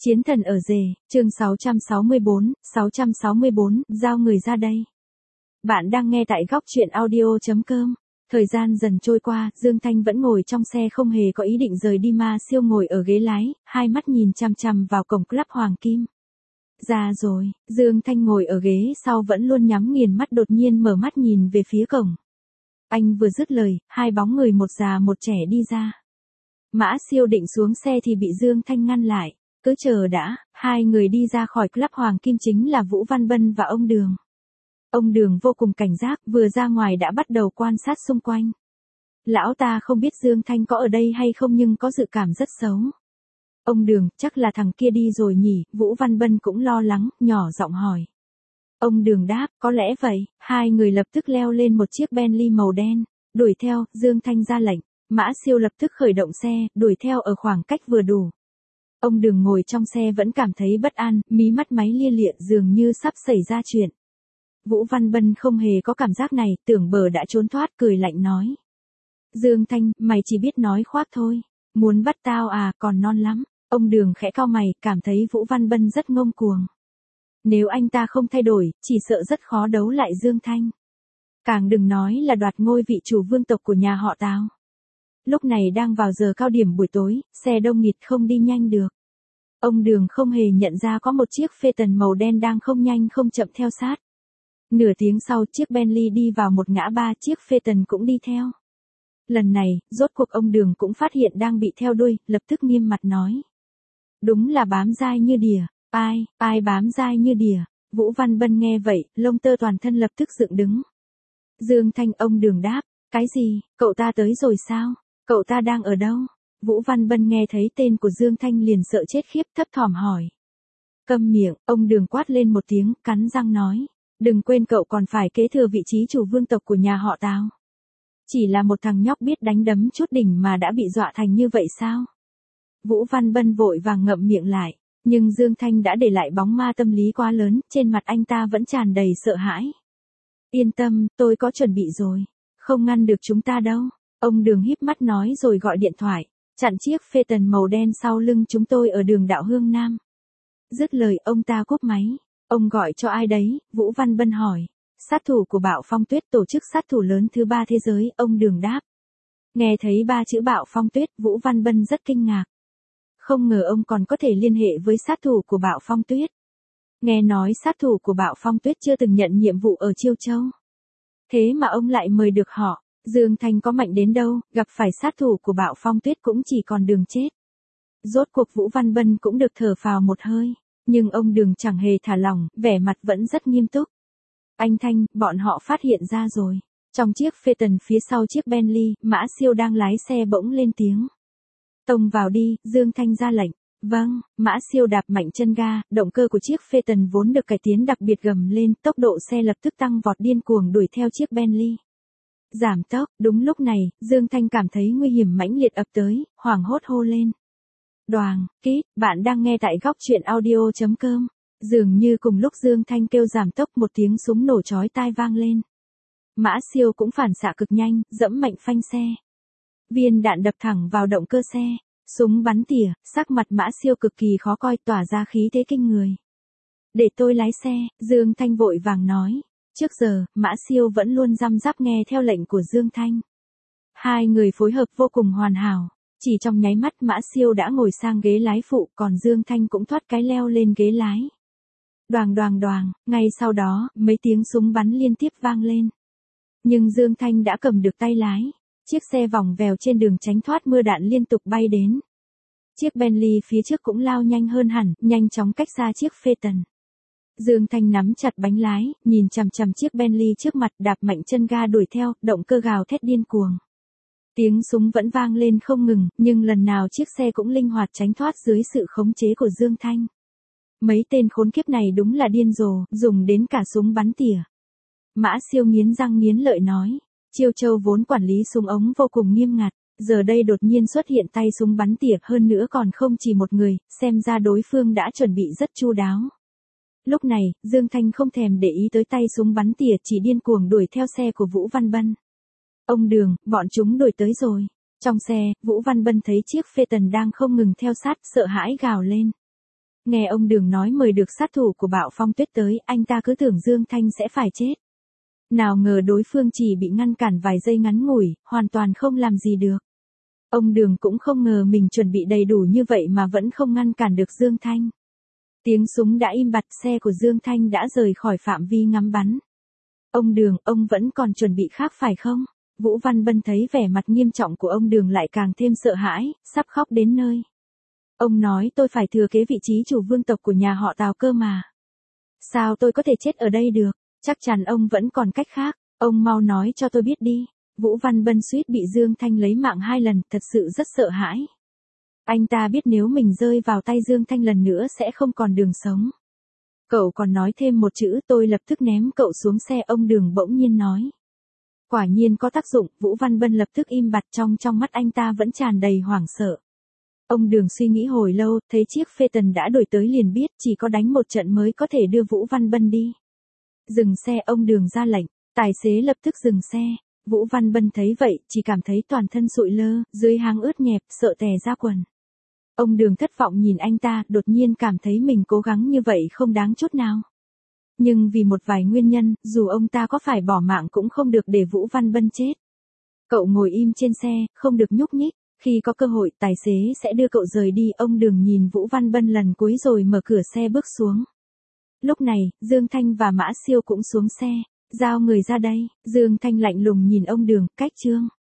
Chiến thần ở rể, chương 664, giao người ra đây. Bạn đang nghe tại góc truyện audio.com. Thời gian dần trôi qua, Dương Thanh vẫn ngồi trong xe không hề có ý định rời đi mà siêu ngồi ở ghế lái, hai mắt nhìn chằm chằm vào cổng club Hoàng Kim. Ra rồi, Dương Thanh ngồi ở ghế sau vẫn luôn nhắm nghiền mắt đột nhiên mở mắt nhìn về phía cổng. Anh vừa dứt lời, hai bóng người một già một trẻ đi ra. Mã siêu định xuống xe thì bị Dương Thanh ngăn lại. Cứ chờ đã, hai người đi ra khỏi club Hoàng Kim chính là Vũ Văn Bân và ông Đường. Ông Đường vô cùng cảnh giác, vừa ra ngoài đã bắt đầu quan sát xung quanh. Lão ta không biết Dương Thanh có ở đây hay không nhưng có dự cảm rất xấu. Ông Đường, chắc là thằng kia đi rồi nhỉ, Vũ Văn Bân cũng lo lắng, nhỏ giọng hỏi. Ông Đường đáp, có lẽ vậy, hai người lập tức leo lên một chiếc Bentley màu đen, đuổi theo, Dương Thanh ra lệnh, Mã Siêu lập tức khởi động xe, đuổi theo ở khoảng cách vừa đủ. Ông Đường ngồi trong xe vẫn cảm thấy bất an, mí mắt máy lia lịa dường như sắp xảy ra chuyện. Vũ Văn Bân không hề có cảm giác này, tưởng bờ đã trốn thoát cười lạnh nói. Dương Thanh, mày chỉ biết nói khoác thôi, muốn bắt tao à, còn non lắm. Ông Đường khẽ cau mày, cảm thấy Vũ Văn Bân rất ngông cuồng. Nếu anh ta không thay đổi, chỉ sợ rất khó đấu lại Dương Thanh. Càng đừng nói là đoạt ngôi vị chủ vương tộc của nhà họ Tào. Lúc này đang vào giờ cao điểm buổi tối, xe đông nghịt không đi nhanh được. Ông Đường không hề nhận ra có một chiếc Phaeton màu đen đang không nhanh không chậm theo sát. Nửa tiếng sau chiếc Bentley đi vào một ngã ba, chiếc Phaeton cũng đi theo. Lần này, rốt cuộc ông Đường cũng phát hiện đang bị theo đuôi, lập tức nghiêm mặt nói. Đúng là bám dai như đỉa, ai bám dai như đỉa. Vũ Văn Bân nghe vậy, lông tơ toàn thân lập tức dựng đứng. Dương Thanh, ông Đường đáp, cái gì, cậu ta tới rồi sao? Cậu ta đang ở đâu? Vũ Văn Bân nghe thấy tên của Dương Thanh liền sợ chết khiếp, thấp thỏm hỏi. Câm miệng, ông Đường quát lên một tiếng, cắn răng nói. Đừng quên cậu còn phải kế thừa vị trí chủ vương tộc của nhà họ Tào. Chỉ là một thằng nhóc biết đánh đấm chút đỉnh mà đã bị dọa thành như vậy sao? Vũ Văn Bân vội vàng ngậm miệng lại, nhưng Dương Thanh đã để lại bóng ma tâm lý quá lớn, trên mặt anh ta vẫn tràn đầy sợ hãi. Yên tâm, tôi có chuẩn bị rồi, không ngăn được chúng ta đâu. Ông Đường híp mắt nói rồi gọi điện thoại, chặn chiếc Phaeton màu đen sau lưng chúng tôi ở đường Đạo Hương Nam. Dứt lời ông ta cúp máy. Ông gọi cho ai đấy? Vũ Văn Bân hỏi. Sát thủ của Bạo Phong Tuyết, tổ chức sát thủ lớn thứ 3 thế giới, ông Đường đáp. Nghe thấy 3 chữ Bạo Phong Tuyết, Vũ Văn Bân rất kinh ngạc. Không ngờ ông còn có thể liên hệ với sát thủ của Bạo Phong Tuyết. Nghe nói sát thủ của Bạo Phong Tuyết chưa từng nhận nhiệm vụ ở Chiêu Châu. Thế mà ông lại mời được họ. Dương Thanh có mạnh đến đâu, gặp phải sát thủ của Bạo Phong Tuyết cũng chỉ còn đường chết. Rốt cuộc Vũ Văn Bân cũng được thở phào một hơi, nhưng ông Đường chẳng hề thả lỏng, vẻ mặt vẫn rất nghiêm túc. Anh Thanh, bọn họ phát hiện ra rồi. Trong chiếc Phaeton phía sau chiếc Bentley, Mã Siêu đang lái xe bỗng lên tiếng. Tông vào đi, Dương Thanh ra lệnh. Vâng, Mã Siêu đạp mạnh chân ga, động cơ của chiếc Phaeton vốn được cải tiến đặc biệt gầm lên, tốc độ xe lập tức tăng vọt điên cuồng đuổi theo chiếc Bentley. Giảm tốc, đúng lúc này, Dương Thanh cảm thấy nguy hiểm mãnh liệt ập tới, hoảng hốt hô lên. Đoàng, kít, bạn đang nghe tại góc truyện audio.com. Dường như cùng lúc Dương Thanh kêu giảm tốc một tiếng súng nổ chói tai vang lên. Mã Siêu cũng phản xạ cực nhanh, dẫm mạnh phanh xe. Viên đạn đập thẳng vào động cơ xe, súng bắn tỉa, sắc mặt Mã Siêu cực kỳ khó coi, tỏa ra khí thế kinh người. Để tôi lái xe, Dương Thanh vội vàng nói. Trước giờ, Mã Siêu vẫn luôn răm rắp nghe theo lệnh của Dương Thanh. Hai người phối hợp vô cùng hoàn hảo. Chỉ trong nháy mắt Mã Siêu đã ngồi sang ghế lái phụ, còn Dương Thanh cũng thoát cái leo lên ghế lái. Đoàng đoàng đoàng, ngay sau đó, mấy tiếng súng bắn liên tiếp vang lên. Nhưng Dương Thanh đã cầm được tay lái. Chiếc xe vòng vèo trên đường tránh thoát mưa đạn liên tục bay đến. Chiếc Bentley phía trước cũng lao nhanh hơn hẳn, nhanh chóng cách xa chiếc Phaeton. Dương Thanh nắm chặt bánh lái, nhìn chằm chằm chiếc Bentley trước mặt, đạp mạnh chân ga đuổi theo, động cơ gào thét điên cuồng. Tiếng súng vẫn vang lên không ngừng, nhưng lần nào chiếc xe cũng linh hoạt tránh thoát dưới sự khống chế của Dương Thanh. Mấy tên khốn kiếp này đúng là điên rồ, dùng đến cả súng bắn tỉa. Mã Siêu nghiến răng nghiến lợi nói, Chiêu Châu vốn quản lý súng ống vô cùng nghiêm ngặt, giờ đây đột nhiên xuất hiện tay súng bắn tỉa, hơn nữa còn không chỉ một người, xem ra đối phương đã chuẩn bị rất chu đáo. Lúc này, Dương Thanh không thèm để ý tới tay súng bắn tỉa, chỉ điên cuồng đuổi theo xe của Vũ Văn Bân. Ông Đường, bọn chúng đuổi tới rồi. Trong xe, Vũ Văn Bân thấy chiếc Phaeton đang không ngừng theo sát, sợ hãi gào lên. Nghe ông Đường nói mời được sát thủ của Bạo Phong Tuyết tới, anh ta cứ tưởng Dương Thanh sẽ phải chết. Nào ngờ đối phương chỉ bị ngăn cản vài giây ngắn ngủi, hoàn toàn không làm gì được. Ông Đường cũng không ngờ mình chuẩn bị đầy đủ như vậy mà vẫn không ngăn cản được Dương Thanh. Tiếng súng đã im bặt, xe của Dương Thanh đã rời khỏi phạm vi ngắm bắn. Ông Đường, ông vẫn còn chuẩn bị khác phải không? Vũ Văn Bân thấy vẻ mặt nghiêm trọng của ông Đường lại càng thêm sợ hãi, sắp khóc đến nơi. Ông nói tôi phải thừa kế vị trí chủ vương tộc của nhà họ Tào cơ mà. Sao tôi có thể chết ở đây được? Chắc chắn ông vẫn còn cách khác, ông mau nói cho tôi biết đi. Vũ Văn Bân suýt bị Dương Thanh lấy mạng 2 lần, thật sự rất sợ hãi. Anh ta biết nếu mình rơi vào tay Dương Thanh lần nữa sẽ không còn đường sống. Cậu còn nói thêm một chữ, tôi lập tức ném cậu xuống xe, ông Đường bỗng nhiên nói. Quả nhiên có tác dụng, Vũ Văn Bân lập tức im bặt, trong mắt anh ta vẫn tràn đầy hoảng sợ. Ông Đường suy nghĩ hồi lâu, thấy chiếc Phaeton đã đổi tới liền biết chỉ có đánh một trận mới có thể đưa Vũ Văn Bân đi. Dừng xe, ông Đường ra lệnh, tài xế lập tức dừng xe. Vũ Văn Bân thấy vậy, chỉ cảm thấy toàn thân sụi lơ, dưới háng ướt nhẹp, sợ tè ra quần. Ông Đường thất vọng nhìn anh ta, đột nhiên cảm thấy mình cố gắng như vậy không đáng chút nào. Nhưng vì một vài nguyên nhân, dù ông ta có phải bỏ mạng cũng không được để Vũ Văn Bân chết. Cậu ngồi im trên xe, không được nhúc nhích, khi có cơ hội tài xế sẽ đưa cậu rời đi. Ông Đường nhìn Vũ Văn Bân lần cuối rồi mở cửa xe bước xuống. Lúc này, Dương Thanh và Mã Siêu cũng xuống xe. Giao người ra đây, Dương Thanh lạnh lùng nhìn ông Đường, cách trương.